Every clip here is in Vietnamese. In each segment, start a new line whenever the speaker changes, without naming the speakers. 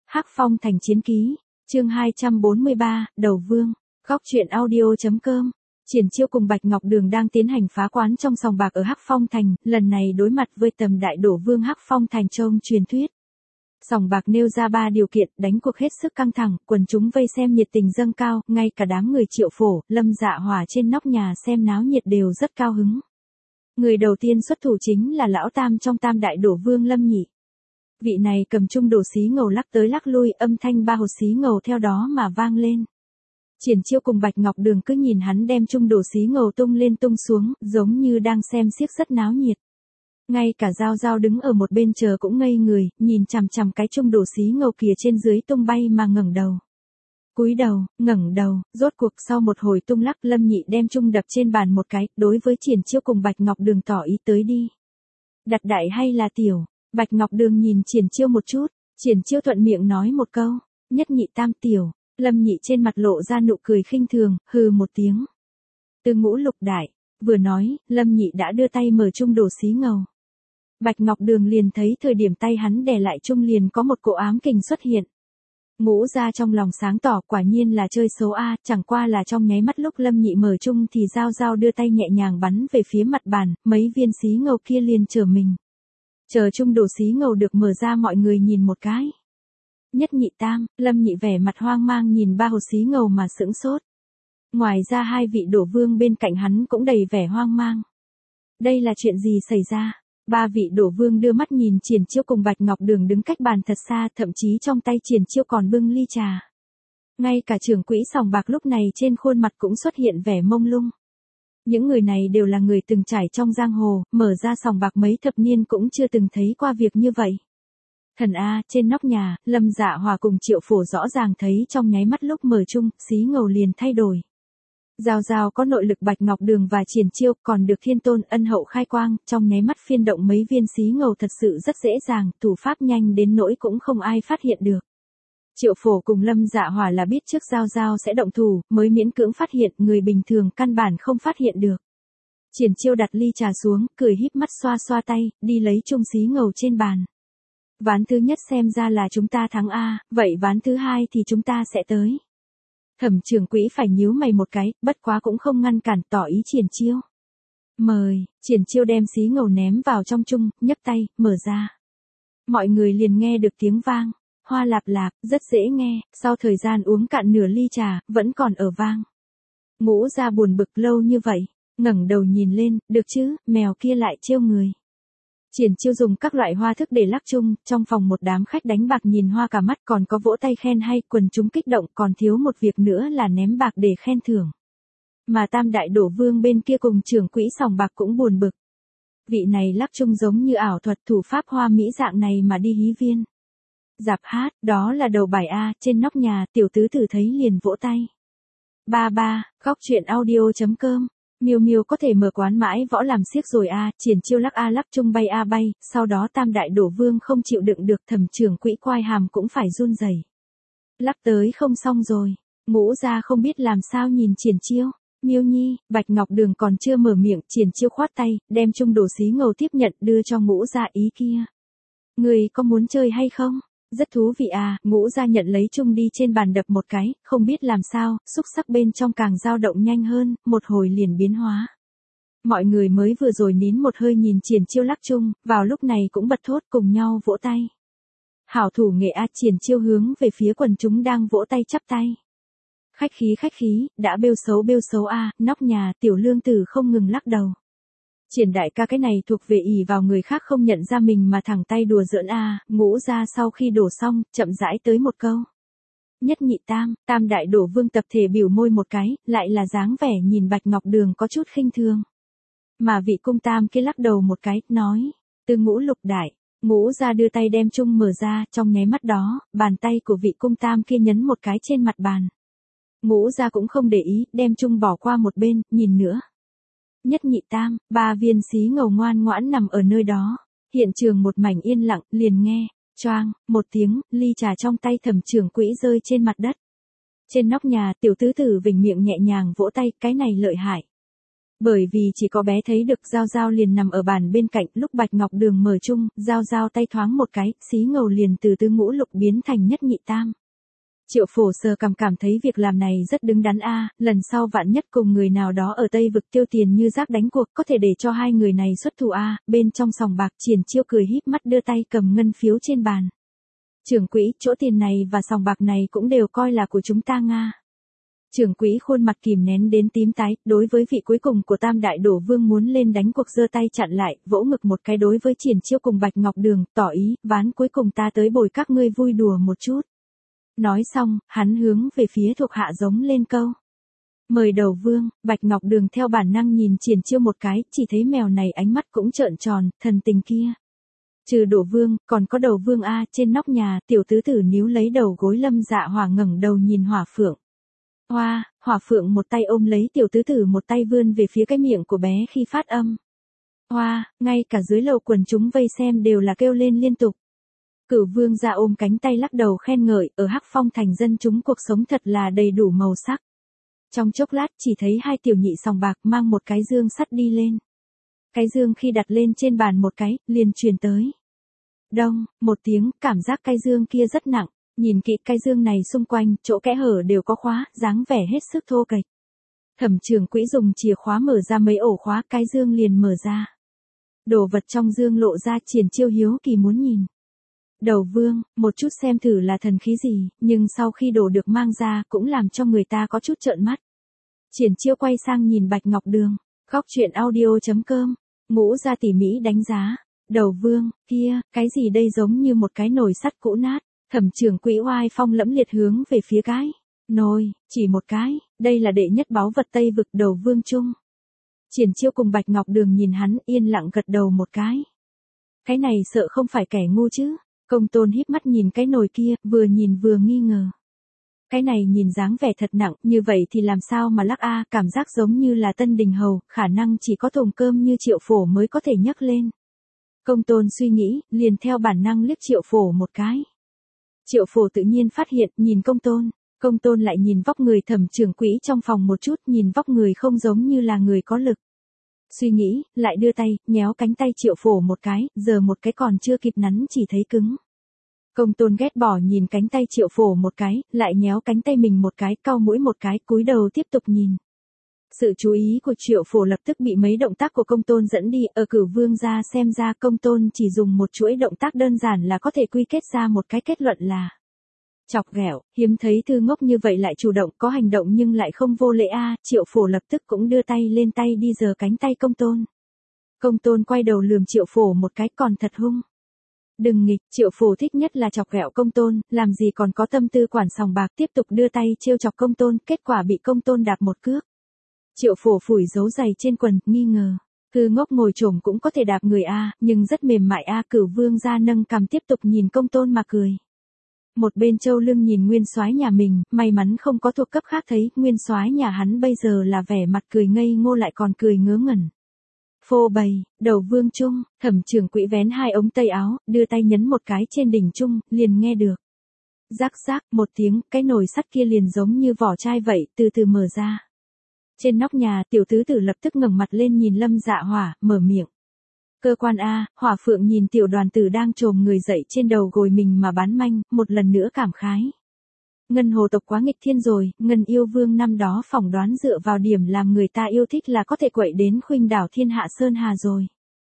Hắc Phong Thành Chiến Ký, chương 243, Đầu Vương, góc truyện audio.com. Triển Chiêu cùng Bạch Ngọc Đường đang tiến hành phá quán trong sòng bạc ở Hắc Phong Thành, lần này đối mặt với tầm đại đổ vương Hắc Phong Thành trong truyền thuyết. Sòng bạc nêu ra 3 điều kiện, đánh cuộc hết sức căng thẳng, quần chúng vây xem nhiệt tình dâng cao, ngay cả đám người Triệu Phổ, Lâm Dạ Hỏa trên nóc nhà xem náo nhiệt đều rất cao hứng. Người đầu tiên xuất thủ chính là lão tam trong tam đại đổ vương Lâm Nhị. Vị này cầm chung đồ xí ngầu lắc tới lắc lui, âm thanh ba hột xí ngầu theo đó mà vang lên. Triển Chiêu cùng Bạch Ngọc Đường cứ nhìn hắn đem chung đồ xí ngầu tung lên tung xuống, giống như đang xem xiếc rất náo nhiệt. Ngay cả Giao Giao đứng ở một bên chờ cũng ngây người, nhìn chằm chằm cái chung đồ xí ngầu kia trên dưới tung bay mà ngẩng đầu. Cúi đầu, ngẩng đầu, rốt cuộc sau một hồi tung lắc, Lâm Nhị đem chung đập trên bàn một cái, đối với Triển Chiêu cùng Bạch Ngọc Đường tỏ ý tới đi. Đặt đại hay là tiểu? Bạch Ngọc Đường nhìn Triển Chiêu một chút, Triển Chiêu thuận miệng nói một câu, nhất nhị tam tiểu. Lâm Nhị trên mặt lộ ra nụ cười khinh thường, hừ một tiếng. Từ ngũ lục đại, vừa nói, Lâm Nhị đã đưa tay mở chung đồ xí ngầu. Bạch Ngọc Đường liền thấy thời điểm tay hắn đè lại chung liền có một cỗ ám kình xuất hiện. Ngũ ra trong lòng sáng tỏ, quả nhiên là chơi xấu a, chẳng qua là trong nháy mắt lúc Lâm Nhị mở chung thì Giao Giao đưa tay nhẹ nhàng bắn về phía mặt bàn, mấy viên xí ngầu kia liền trở mình. Chờ chung đồ xí ngầu được mở ra mọi người nhìn một cái. Nhất nhị tam, Lâm Nhị vẻ mặt hoang mang nhìn ba hột xí ngầu mà sững sốt. Ngoài ra hai vị đổ vương bên cạnh hắn cũng đầy vẻ hoang mang. Đây là chuyện gì xảy ra? Ba vị đổ vương đưa mắt nhìn Triển Chiêu cùng Bạch Ngọc Đường đứng cách bàn thật xa, thậm chí trong tay Triển Chiêu còn bưng ly trà. Ngay cả trưởng quỹ sòng bạc lúc này trên khuôn mặt cũng xuất hiện vẻ mông lung. Những người này đều là người từng trải trong giang hồ, mở ra sòng bạc mấy thập niên cũng chưa từng thấy qua việc như vậy. Thần A, trên nóc nhà, Lâm Dạ Hỏa cùng Triệu Phổ rõ ràng thấy trong nháy mắt lúc mở chung, xí ngầu liền thay đổi. Giao Giao có nội lực Bạch Ngọc Đường và Triển Chiêu, còn được Thiên Tôn ân hậu khai quang, trong nháy mắt phiên động mấy viên xí ngầu thật sự rất dễ dàng, thủ pháp nhanh đến nỗi cũng không ai phát hiện được. Triệu Phổ cùng Lâm Dạ Hỏa là biết trước Giao Giao sẽ động thủ, mới miễn cưỡng phát hiện, người bình thường căn bản không phát hiện được. Triển Chiêu đặt ly trà xuống, cười híp mắt xoa xoa tay, đi lấy chung xí ngầu trên bàn. Ván thứ nhất xem ra là chúng ta thắng A, vậy ván thứ hai thì chúng ta sẽ tới. Thẩm trưởng quỹ phải nhíu mày một cái, bất quá cũng không ngăn cản, tỏ ý Triển Chiêu. Mời, Triển Chiêu đem xí ngầu ném vào trong chung, nhấc tay, mở ra. Mọi người liền nghe được tiếng vang, hoa lạp lạp, rất dễ nghe, sau thời gian uống cạn nửa ly trà, vẫn còn ở vang. Ngũ ra buồn bực lâu như vậy, ngẩng đầu nhìn lên, được chứ, mèo kia lại trêu người. Triển Chiêu dùng các loại hoa thức để lắc chung, trong phòng một đám khách đánh bạc nhìn hoa cả mắt, còn có vỗ tay khen hay, quần chúng kích động, còn thiếu một việc nữa là ném bạc để khen thưởng. Mà tam đại đổ vương bên kia cùng trưởng quỹ sòng bạc cũng buồn bực. Vị này lắc chung giống như ảo thuật, thủ pháp hoa mỹ dạng này mà đi hí viên. Dạp hát, đó là đầu bài A, trên nóc nhà, tiểu tứ tử thấy liền vỗ tay. Ba, góc truyện audio.com. Miêu Miêu có thể mở quán mãi võ làm xiếc rồi a, Triển Chiêu lắc a lắc chung bay a bay, sau đó tam đại đổ vương không chịu đựng được, thẩm trưởng quỹ quai hàm cũng phải run rẩy. Lắc tới không xong rồi, Ngũ ra không biết làm sao nhìn Triển Chiêu. Miêu Nhi, Bạch Ngọc Đường còn chưa mở miệng, Triển Chiêu khoát tay, đem chung đồ xí ngầu tiếp nhận, đưa cho Ngũ ra ý kia. Người có muốn chơi hay không? Rất thú vị à, Ngũ ra nhận lấy chung đi trên bàn đập một cái, không biết làm sao, xúc sắc bên trong càng dao động nhanh hơn, một hồi liền biến hóa. Mọi người mới vừa rồi nín một hơi nhìn Triển Chiêu lắc chung, vào lúc này cũng bật thốt cùng nhau vỗ tay. Hảo thủ nghệ a, Triển Chiêu hướng về phía quần chúng đang vỗ tay chắp tay. Khách khí, đã bêu xấu a, nóc nhà, tiểu lương tử không ngừng lắc đầu. Triển đại ca cái này thuộc về ỷ vào người khác không nhận ra mình mà thẳng tay đùa giỡn a, Ngũ ra sau khi đổ xong, chậm rãi tới một câu. Nhất nhị tam, tam đại đổ vương tập thể biểu môi một cái, lại là dáng vẻ nhìn Bạch Ngọc Đường có chút khinh thường. Mà vị cung tam kia lắc đầu một cái, nói, từ ngũ lục đại, Ngũ ra đưa tay đem chung mở ra, trong nháy mắt đó, bàn tay của vị cung tam kia nhấn một cái trên mặt bàn. Ngũ ra cũng không để ý, đem chung bỏ qua một bên, nhìn nữa. Nhất nhị tam, 3 viên xí ngầu ngoan ngoãn nằm ở nơi đó. Hiện trường một mảnh yên lặng, liền nghe, choang, một tiếng, ly trà trong tay thẩm trưởng quỹ rơi trên mặt đất. Trên nóc nhà, tiểu tứ tử vểnh miệng nhẹ nhàng vỗ tay, cái này lợi hại. Bởi vì chỉ có bé thấy được Giao Giao liền nằm ở bàn bên cạnh, lúc Bạch Ngọc Đường mở chung, Giao Giao tay thoáng một cái, xí ngầu liền từ tứ ngũ lục biến thành nhất nhị tam. Triệu Phổ sờ cảm thấy việc làm này rất đứng đắn lần sau vạn nhất cùng người nào đó ở Tây vực tiêu tiền như rác đánh cuộc, có thể để cho hai người này xuất thủ bên trong sòng bạc Triển Chiêu cười híp mắt đưa tay cầm ngân phiếu trên bàn. Trưởng quỹ, chỗ tiền này và sòng bạc này cũng đều coi là của chúng ta Nga. Trưởng quỹ khuôn mặt kìm nén đến tím tái, đối với vị cuối cùng của Tam Đại Đổ Vương muốn lên đánh cuộc giơ tay chặn lại, vỗ ngực một cái đối với Triển Chiêu cùng Bạch Ngọc Đường, tỏ ý, ván cuối cùng ta tới bồi các ngươi vui đùa một chút. Nói xong, hắn hướng về phía thuộc hạ giống lên câu. Mời Đầu Vương. Bạch Ngọc Đường theo bản năng nhìn Triển Chiêu một cái, chỉ thấy mèo này ánh mắt cũng trợn tròn, thần tình kia. Trừ Đổ Vương, còn có Đầu Vương trên nóc nhà, tiểu tứ tử níu lấy đầu gối Lâm Dạ Hỏa ngẩng đầu nhìn Hỏa Phượng. Hoa, Hỏa Phượng một tay ôm lấy tiểu tứ tử một tay vươn về phía cái miệng của bé khi phát âm. Hoa, ngay cả dưới lầu quần chúng vây xem đều là kêu lên liên tục. Cửu Vương ra ôm cánh tay lắc đầu khen ngợi, ở Hắc Phong thành dân chúng cuộc sống thật là đầy đủ màu sắc. Trong chốc lát chỉ thấy hai tiểu nhị sòng bạc mang một cái dương sắt đi lên. Cái dương khi đặt lên trên bàn một cái, liền truyền tới. Đông, một tiếng, cảm giác cái dương kia rất nặng, nhìn kỹ cái dương này xung quanh, chỗ kẽ hở đều có khóa, dáng vẻ hết sức thô kệch. Thẩm Trưởng Quỹ dùng chìa khóa mở ra mấy ổ khóa, cái dương liền mở ra. Đồ vật trong dương lộ ra, Triển Chiêu hiếu kỳ muốn nhìn. Đầu Vương, một chút xem thử là thần khí gì, nhưng sau khi đồ được mang ra cũng làm cho người ta có chút trợn mắt. Triển Chiêu quay sang nhìn Bạch Ngọc Đường, Khóc Chuyện Audio.com, Ngũ ra tỉ mỉ đánh giá. Đầu Vương, kia, cái gì đây giống như một cái nồi sắt cũ nát. Thẩm Trưởng Quỹ oai phong lẫm liệt hướng về phía cái nồi, chỉ một cái, đây là đệ nhất báu vật Tây vực Đầu Vương chung. Triển Chiêu cùng Bạch Ngọc Đường nhìn hắn yên lặng gật đầu một cái. Cái này sợ không phải kẻ ngu chứ. Công Tôn híp mắt nhìn cái nồi kia, vừa nhìn vừa nghi ngờ. Cái này nhìn dáng vẻ thật nặng, như vậy thì làm sao mà lắc cảm giác giống như là Tân Đình Hầu, khả năng chỉ có thùng cơm như Triệu Phổ mới có thể nhấc lên. Công Tôn suy nghĩ, liền theo bản năng liếc Triệu Phổ một cái. Triệu Phổ tự nhiên phát hiện, nhìn Công Tôn lại nhìn vóc người Thẩm Trưởng Quỹ trong phòng một chút, nhìn vóc người không giống như là người có lực. Suy nghĩ, lại đưa tay, nhéo cánh tay Triệu Phổ một cái, giờ một cái còn chưa kịp nắn chỉ thấy cứng. Công Tôn ghét bỏ nhìn cánh tay Triệu Phổ một cái, lại nhéo cánh tay mình một cái, cau mũi một cái, cúi đầu tiếp tục nhìn. Sự chú ý của Triệu Phổ lập tức bị mấy động tác của Công Tôn dẫn đi, ở Cửu Vương gia xem ra Công Tôn chỉ dùng một chuỗi động tác đơn giản là có thể quy kết ra một cái kết luận là chọc ghẹo, hiếm thấy thư ngốc như vậy lại chủ động có hành động nhưng lại không vô lễ Triệu Phổ lập tức cũng đưa tay lên tay đi giơ cánh tay Công Tôn. Công Tôn quay đầu lườm Triệu Phổ một cái còn thật hung. Đừng nghịch, Triệu Phổ thích nhất là chọc ghẹo Công Tôn, làm gì còn có tâm tư quản sòng bạc tiếp tục đưa tay trêu chọc Công Tôn, kết quả bị Công Tôn đạp một cước. Triệu Phổ phủi dấu giày trên quần, nghi ngờ. Thư ngốc ngồi trồm cũng có thể đạp người nhưng rất mềm mại Cửu Vương gia nâng cằm tiếp tục nhìn Công Tôn mà cười. Một bên Châu Lương nhìn Nguyên Soái nhà mình, may mắn không có thuộc cấp khác thấy, Nguyên Soái nhà hắn bây giờ là vẻ mặt cười ngây ngô lại còn cười ngớ ngẩn. Phô bày, Đầu Vương chung, Thẩm Trưởng Quỹ vén hai ống tay áo, đưa tay nhấn một cái trên đỉnh chung, liền nghe được. Rắc rác, một tiếng, cái nồi sắt kia liền giống như vỏ chai vậy, từ từ mở ra. Trên nóc nhà, tiểu tứ tử lập tức ngẩng mặt lên nhìn Lâm Dạ Hỏa, mở miệng. Cơ quan Hỏa Phượng nhìn tiểu đoàn tử đang trồm người dậy trên đầu gối mình mà bán manh, một lần nữa cảm khái. Ngân hồ tộc quá nghịch thiên rồi, Ngân yêu vương năm đó phỏng đoán dựa vào điểm làm người ta yêu thích là có thể quậy đến khuynh đảo thiên hạ sơn hà rồi.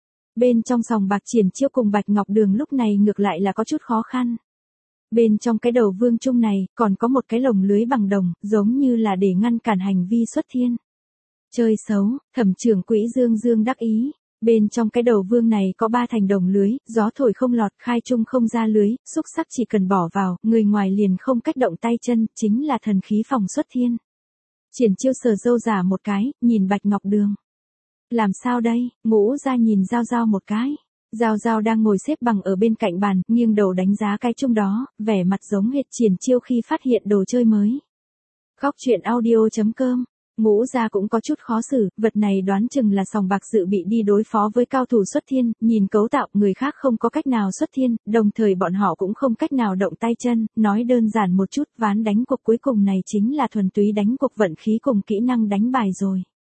Bên trong sòng bạc Triển Chiêu cùng Bạch Ngọc Đường lúc này ngược lại là có chút khó khăn. Bên trong cái Đầu Vương chung này, còn có một cái lồng lưới bằng đồng, giống như là để ngăn cản hành vi xuất thiên. Chơi xấu, Thẩm Trưởng Quỹ Dương Dương đắc ý. Bên trong cái Đầu Vương này có 3 thành đồng lưới, gió thổi không lọt, khai chung không ra lưới, xúc sắc chỉ cần bỏ vào, người ngoài liền không cách động tay chân, chính là thần khí phòng xuất thiên. Triển Chiêu sờ râu giả một cái, nhìn Bạch Ngọc Đường. Làm sao đây? Ngũ ra nhìn Giao Giao một cái. Giao Giao đang ngồi xếp bằng ở bên cạnh bàn, nghiêng đầu đánh giá cái chung đó, vẻ mặt giống hệt Triển Chiêu khi phát hiện đồ chơi mới. Khóc Chuyện Audio.com. Ngũ gia cũng có chút khó xử, vật này đoán chừng là sòng bạc dự bị đi đối phó với cao thủ xuất thiên, nhìn cấu tạo người khác không có cách nào xuất thiên, đồng thời bọn họ cũng không cách nào động tay chân, nói đơn giản một chút, ván đánh cuộc cuối cùng này chính là thuần túy đánh cuộc vận khí cùng kỹ năng đánh bài rồi.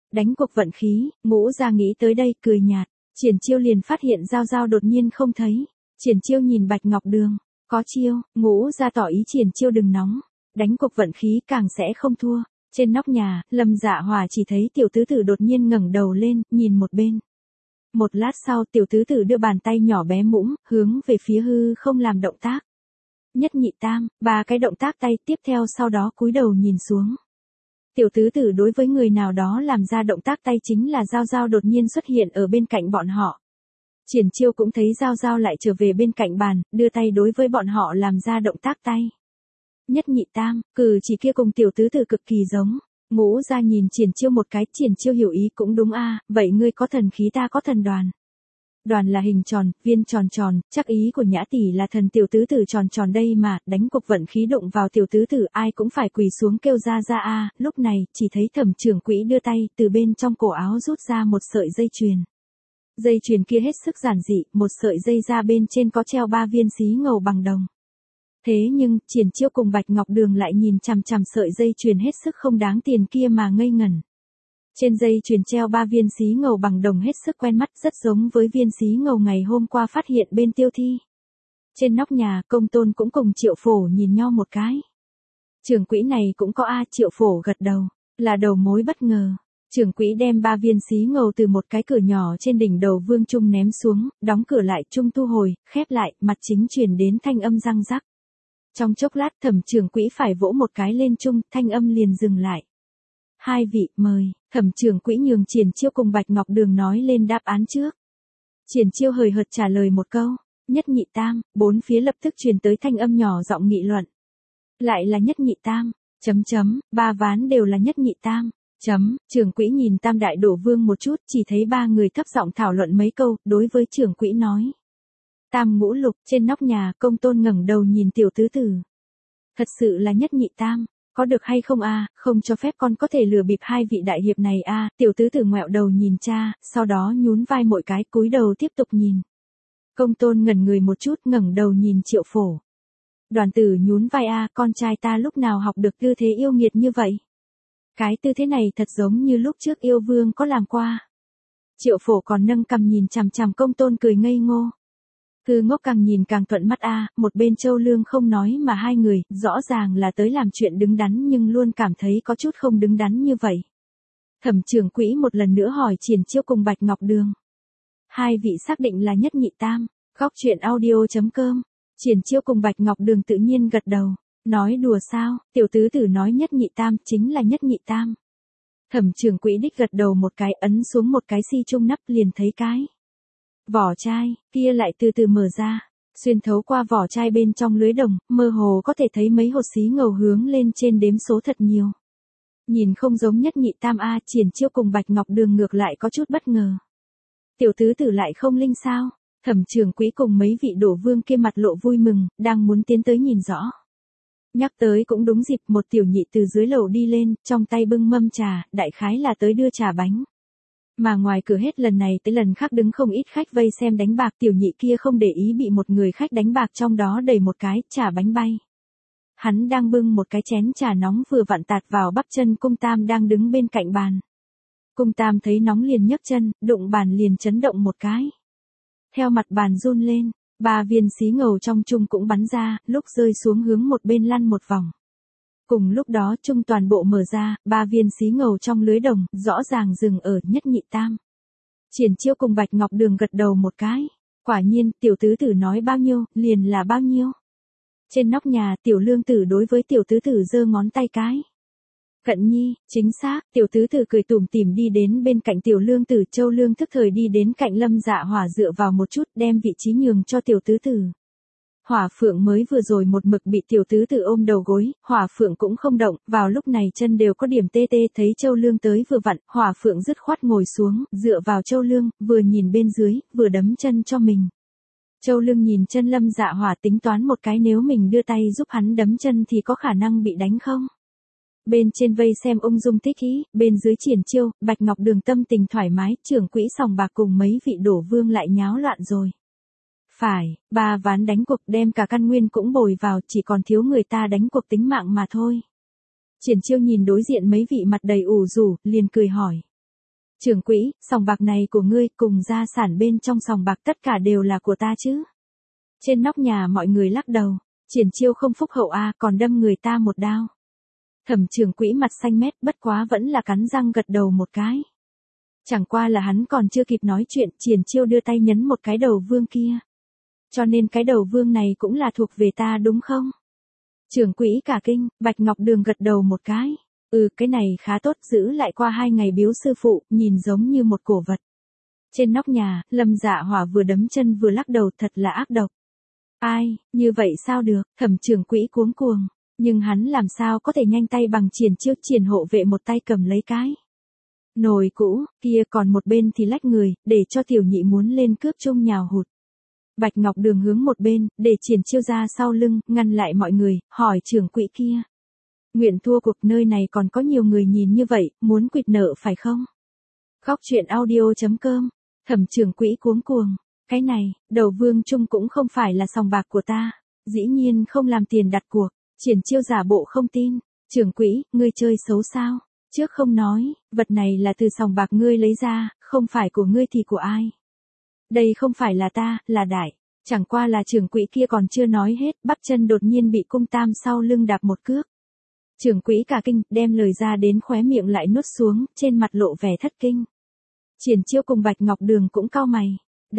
Đánh cuộc vận khí, Ngũ Gia nghĩ tới đây cười nhạt. Triển Chiêu liền phát hiện Giao Giao đột nhiên không thấy. Triển Chiêu nhìn Bạch Ngọc Đường, có chiêu, Ngũ Gia tỏ ý Triển Chiêu đừng nóng. Đánh cuộc vận khí càng sẽ không thua. Trên nóc nhà, Lâm Dạ Hỏa chỉ thấy tiểu tứ tử đột nhiên ngẩng đầu lên, nhìn một bên. Một lát sau tiểu tứ tử đưa bàn tay nhỏ bé mũm, hướng về phía hư không làm động tác. Nhất nhị tam, ba cái động tác tay tiếp theo sau đó cúi đầu nhìn xuống. Tiểu tứ tử đối với người nào đó làm ra động tác tay chính là Giao Giao đột nhiên xuất hiện ở bên cạnh bọn họ. Triển Chiêu cũng thấy Giao Giao lại trở về bên cạnh bàn, đưa tay đối với bọn họ làm ra động tác tay. Nhất nhị tam, cử chỉ kia cùng tiểu tứ tử cực kỳ giống. Ngũ Gia nhìn Triển Chiêu một cái, Triển Chiêu hiểu ý cũng đúng a, vậy ngươi có thần khí ta có thần đoàn. Đoàn là hình tròn, viên tròn tròn, chắc ý của Nhã tỷ là thần tiểu tứ tử tròn tròn đây mà, đánh cuộc vận khí đụng vào tiểu tứ tử ai cũng phải quỳ xuống kêu ra ra a, lúc này, chỉ thấy Thẩm trưởng quỹ đưa tay, từ bên trong cổ áo rút ra một sợi dây chuyền. Dây chuyền kia hết sức giản dị, một sợi dây ra bên trên có treo 3 viên xí ngầu bằng đồng. Thế nhưng, Triển Chiêu cùng Bạch Ngọc Đường lại nhìn chằm chằm sợi dây chuyền hết sức không đáng tiền kia mà ngây ngẩn. Trên dây chuyền treo 3 viên xí ngầu bằng đồng hết sức quen mắt, rất giống với viên xí ngầu ngày hôm qua phát hiện bên Tiêu Thi. Trên nóc nhà, Công Tôn cũng cùng Triệu Phổ nhìn nhau một cái. Trưởng quỹ này cũng có a, Triệu Phổ gật đầu, là đầu mối bất ngờ. Trưởng quỹ đem 3 viên xí ngầu từ một cái cửa nhỏ trên đỉnh đầu Vương Trung ném xuống, đóng cửa lại, Trung thu hồi, khép lại, mặt chính truyền đến thanh âm răng rắc. Trong chốc lát Thẩm trưởng quỹ phải vỗ một cái lên Trung, thanh âm liền dừng lại. Hai vị, mời. Thẩm trưởng quỹ nhường Triển Chiêu cùng Bạch Ngọc Đường nói lên đáp án trước. Triển Chiêu hời hợt trả lời một câu, nhất nhị tam, bốn phía lập tức truyền tới thanh âm nhỏ giọng nghị luận. Lại là nhất nhị tam, ba ván đều là nhất nhị tam, trưởng quỹ nhìn Tam Đại Đổ Vương một chút, chỉ thấy ba người thấp giọng thảo luận mấy câu, đối với trưởng quỹ nói. Tam ngũ lục, trên nóc nhà, Công Tôn ngẩng đầu nhìn tiểu tứ tử. Thật sự là nhất nhị tam. Có được hay không a, không cho phép con có thể lừa bịp hai vị đại hiệp này a, tiểu tứ tử ngoẹo đầu nhìn cha, sau đó nhún vai mỗi cái cúi đầu tiếp tục nhìn. Công Tôn ngẩn người một chút ngẩng đầu nhìn Triệu Phổ. Đoàn tử nhún vai a, con trai ta lúc nào học được tư thế yêu nghiệt như vậy? Cái tư thế này thật giống như lúc trước yêu vương có làm qua. Triệu Phổ còn nâng cằm nhìn chằm chằm Công Tôn cười ngây ngô. Cứ ngốc càng nhìn càng thuận mắt a, một bên Châu Lương không nói mà hai người, rõ ràng là tới làm chuyện đứng đắn nhưng luôn cảm thấy có chút không đứng đắn như vậy. Thẩm trưởng quỹ một lần nữa hỏi Triển Chiêu cùng Bạch Ngọc Đường. Hai vị xác định là nhất nhị tam, góc chuyện audio.com. Triển Chiêu cùng Bạch Ngọc Đường tự nhiên gật đầu, nói đùa sao, tiểu tứ tử nói nhất nhị tam chính là nhất nhị tam. Thẩm trưởng quỹ đích gật đầu một cái ấn xuống một cái si chung nắp liền thấy cái. Vỏ chai, kia lại từ từ mở ra, xuyên thấu qua vỏ chai bên trong lưới đồng, mơ hồ có thể thấy mấy hột xí ngầu hướng lên trên đếm số thật nhiều. Nhìn không giống nhất nhị tam a, Triển Chiêu cùng Bạch Ngọc Đường ngược lại có chút bất ngờ. Tiểu tứ tử lại không linh sao? Thẩm trưởng quỹ cùng mấy vị đổ vương kia mặt lộ vui mừng, đang muốn tiến tới nhìn rõ. Nhắc tới cũng đúng dịp, một tiểu nhị từ dưới lầu đi lên, trong tay bưng mâm trà, đại khái là tới đưa trà bánh. Mà ngoài cửa hết lần này tới lần khác đứng không ít khách vây xem đánh bạc, tiểu nhị kia không để ý bị một người khách đánh bạc trong đó đẩy một cái, trà bánh bay. Hắn đang bưng một cái chén trà nóng vừa vặn tạt vào bắp chân Cung Tam đang đứng bên cạnh bàn. Cung Tam thấy nóng liền nhấc chân, đụng bàn liền chấn động một cái. Theo mặt bàn run lên, 3 viên xí ngầu trong chung cũng bắn ra, lúc rơi xuống hướng một bên lăn một vòng. Cùng lúc đó chung toàn bộ mở ra, 3 viên xí ngầu trong lưới đồng, rõ ràng dừng ở nhất nhị tam. Triển Chiêu cùng Bạch Ngọc Đường gật đầu một cái. Quả nhiên, tiểu tứ tử nói bao nhiêu, liền là bao nhiêu. Trên nóc nhà, tiểu lương tử đối với tiểu tứ tử giơ ngón tay cái. Cận nhi, chính xác, tiểu tứ tử cười tủm tỉm đi đến bên cạnh tiểu lương tử, Châu Lương thức thời đi đến cạnh Lâm Dạ Hỏa dựa vào một chút đem vị trí nhường cho tiểu tứ tử. Hỏa Phượng mới vừa rồi một mực bị tiểu tứ tử ôm đầu gối, Hỏa Phượng cũng không động, vào lúc này chân đều có điểm tê tê, thấy Châu Lương tới vừa vặn, Hỏa Phượng dứt khoát ngồi xuống, dựa vào Châu Lương, vừa nhìn bên dưới, vừa đấm chân cho mình. Châu Lương nhìn chân Lâm Dạ Hỏa tính toán một cái nếu mình đưa tay giúp hắn đấm chân thì có khả năng bị đánh không? Bên trên vây xem ung dung thích ý, bên dưới Triển Chiêu, Bạch Ngọc Đường tâm tình thoải mái, trưởng quỹ sòng bạc cùng mấy vị đổ vương lại nháo loạn rồi. Phải, 3 ván đánh cuộc đem cả căn nguyên cũng bồi vào, chỉ còn thiếu người ta đánh cuộc tính mạng mà thôi. Triển Chiêu nhìn đối diện mấy vị mặt đầy ủ rũ, liền cười hỏi. Trưởng quỹ, sòng bạc này của ngươi cùng gia sản bên trong sòng bạc tất cả đều là của ta chứ. Trên nóc nhà mọi người lắc đầu, Triển Chiêu không phúc hậu a, còn đâm người ta một đao. Thẩm trưởng quỹ mặt xanh mét, bất quá vẫn là cắn răng gật đầu một cái. Chẳng qua là hắn còn chưa kịp nói chuyện, Triển Chiêu đưa tay nhấn một cái đầu vương kia. Cho nên cái đầu vương này cũng là thuộc về ta đúng không? Trưởng quỹ cả kinh, Bạch Ngọc Đường gật đầu một cái. Cái này khá tốt, giữ lại qua 2 ngày biếu sư phụ, nhìn giống như một cổ vật. Trên nóc nhà, Lâm Dạ Hỏa vừa đấm chân vừa lắc đầu, thật là ác độc. Ai, như vậy sao được, Thẩm trưởng quỹ cuống cuồng. Nhưng hắn làm sao có thể nhanh tay bằng Triển Chiêu, Triển hộ vệ một tay cầm lấy cái nồi cũ, kia còn một bên thì lách người, để cho tiểu nhị muốn lên cướp chung nhào hụt. Bạch Ngọc Đường hướng một bên, để Triển Chiêu ra sau lưng, ngăn lại mọi người, hỏi trưởng quỹ kia. Nguyện thua cuộc, nơi này còn có nhiều người nhìn như vậy, muốn quỵt nợ phải không? Khóc chuyện audio.com, Thẩm trưởng quỹ cuống cuồng. Cái này, đầu vương chung cũng không phải là sòng bạc của ta. Dĩ nhiên không làm tiền đặt cuộc. Triển Chiêu giả bộ không tin. Trưởng quỹ, ngươi chơi xấu sao? Trước không nói, vật này là từ sòng bạc ngươi lấy ra, không phải của ngươi thì của ai? Đây không phải là ta, là Đại. Chẳng qua là trưởng quỹ kia còn chưa nói hết, bắp chân đột nhiên bị cung tam sau lưng đạp một cước. Trưởng quỹ cả kinh, đem lời ra đến khóe miệng lại nuốt xuống, trên mặt lộ vẻ thất kinh. Triển Chiêu cùng Bạch Ngọc Đường cũng cau mày.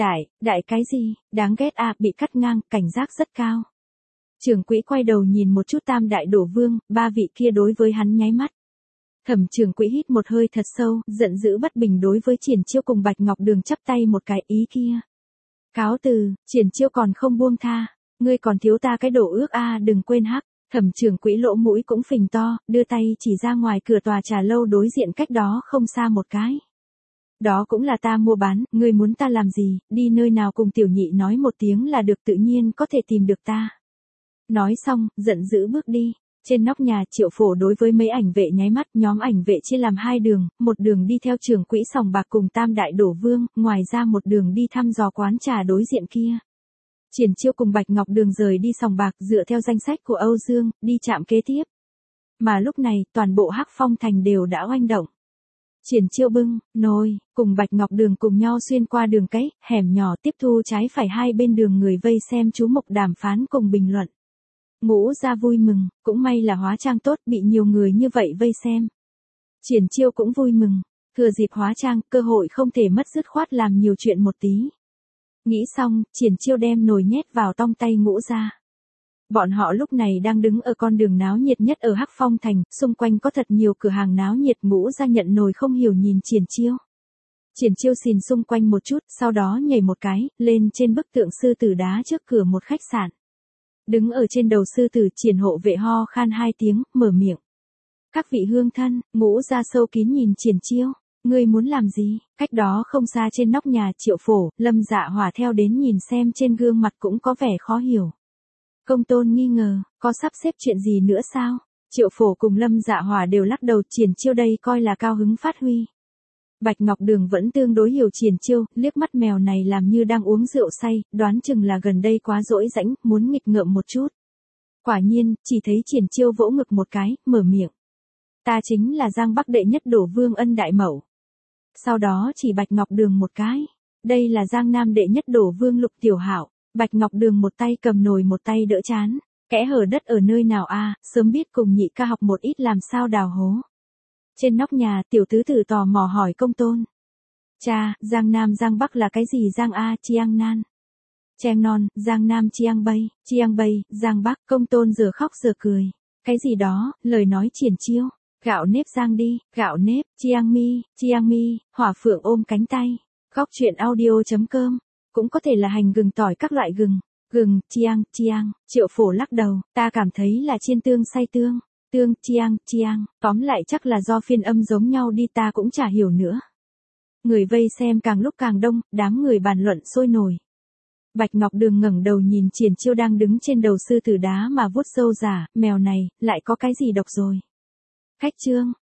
Đại cái gì, đáng ghét à, bị cắt ngang, cảnh giác rất cao. Trưởng quỹ quay đầu nhìn một chút tam đại đổ vương, 3 vị kia đối với hắn nháy mắt. Thẩm trưởng quỹ hít một hơi thật sâu, giận dữ bất bình đối với Triển Chiêu cùng Bạch Ngọc Đường chắp tay một cái, ý kia. Cáo từ, Triển Chiêu còn không buông tha, ngươi còn thiếu ta cái đổ ước a, đừng quên hắc. Thẩm trưởng quỹ lỗ mũi cũng phình to, đưa tay chỉ ra ngoài cửa tòa trà lâu đối diện cách đó không xa một cái. Đó cũng là ta mua bán, ngươi muốn ta làm gì, đi nơi nào cùng tiểu nhị nói một tiếng là được, tự nhiên có thể tìm được ta. Nói xong, giận dữ bước đi. Trên nóc nhà, Triệu Phổ đối với mấy ảnh vệ nháy mắt, nhóm ảnh vệ chia làm 2 đường, một đường đi theo trưởng quỹ sòng bạc cùng tam đại đổ vương, ngoài ra một đường đi thăm dò quán trà đối diện kia. Triển Chiêu cùng Bạch Ngọc Đường rời đi sòng bạc dựa theo danh sách của Âu Dương, đi trạm kế tiếp. Mà lúc này, toàn bộ Hắc Phong thành đều đã oanh động. Triển Chiêu bưng nồi, cùng Bạch Ngọc Đường cùng nhau xuyên qua đường cái, hẻm nhỏ, tiếp thu trái phải hai bên đường người vây xem chú mục đàm phán cùng bình luận. Ngũ gia vui mừng, cũng may là hóa trang tốt, bị nhiều người như vậy vây xem. Triển Chiêu cũng vui mừng, thừa dịp hóa trang, cơ hội không thể mất, dứt khoát làm nhiều chuyện một tí. Nghĩ xong, Triển Chiêu đem nồi nhét vào trong tay Ngũ gia. Bọn họ lúc này đang đứng ở con đường náo nhiệt nhất ở Hắc Phong thành, xung quanh có thật nhiều cửa hàng náo nhiệt. Ngũ gia nhận nồi không hiểu nhìn Triển Chiêu. Triển Chiêu xìn xung quanh một chút, sau đó nhảy một cái, lên trên bức tượng sư tử đá trước cửa một khách sạn. Đứng ở trên đầu sư tử, Triển hộ vệ ho khan 2 tiếng, mở miệng. Các vị hương thân, Ngũ gia sâu kín nhìn Triển Chiêu. Ngươi muốn làm gì? Cách đó không xa trên nóc nhà, Triệu Phổ, Lâm Dạ Hỏa theo đến nhìn xem, trên gương mặt cũng có vẻ khó hiểu. Công tôn nghi ngờ, có sắp xếp chuyện gì nữa sao? Triệu Phổ cùng Lâm Dạ Hỏa đều lắc đầu. Triển Chiêu đây coi là cao hứng phát huy. Bạch Ngọc Đường vẫn tương đối hiểu Triển Chiêu, liếc mắt mèo này làm như đang uống rượu say, đoán chừng là gần đây quá dỗi rãnh, muốn nghịch ngợm một chút. Quả nhiên, chỉ thấy Triển Chiêu vỗ ngực một cái, mở miệng. Ta chính là Giang Bắc đệ nhất đổ vương Ân Đại Mẩu. Sau đó chỉ Bạch Ngọc Đường một cái. Đây là Giang Nam đệ nhất đổ vương Lục Tiểu Hạo. Bạch Ngọc Đường một tay cầm nồi một tay đỡ chán. Kẽ hở đất ở nơi nào a, sớm biết cùng nhị ca học một ít làm sao đào hố. Trên nóc nhà, tiểu tứ tử tò mò hỏi công tôn. Cha, Giang Nam Giang Bắc là cái gì? Giang A, Chiang Nan. Cheng non, Giang Nam Chiang Bay, Giang Bắc. Công tôn giờ khóc giờ cười. Cái gì đó, lời nói Triển Chiêu. Gạo nếp Giang đi, gạo nếp, Chiang Mi, Hỏa Phượng ôm cánh tay. Khóc chuyện audio.com. Cũng có thể là hành gừng tỏi các loại gừng, Chiang, Triệu Phổ lắc đầu, ta cảm thấy là chiên tương xay tương, Chiang, tóm lại chắc là do phiên âm giống nhau đi, ta cũng chả hiểu nữa. Người vây xem càng lúc càng đông, đám người bàn luận sôi nổi. Bạch Ngọc Đường ngẩng đầu nhìn Triển Chiêu đang đứng trên đầu sư tử đá mà vuốt râu giả, mèo này, lại có cái gì độc rồi. Khách trương,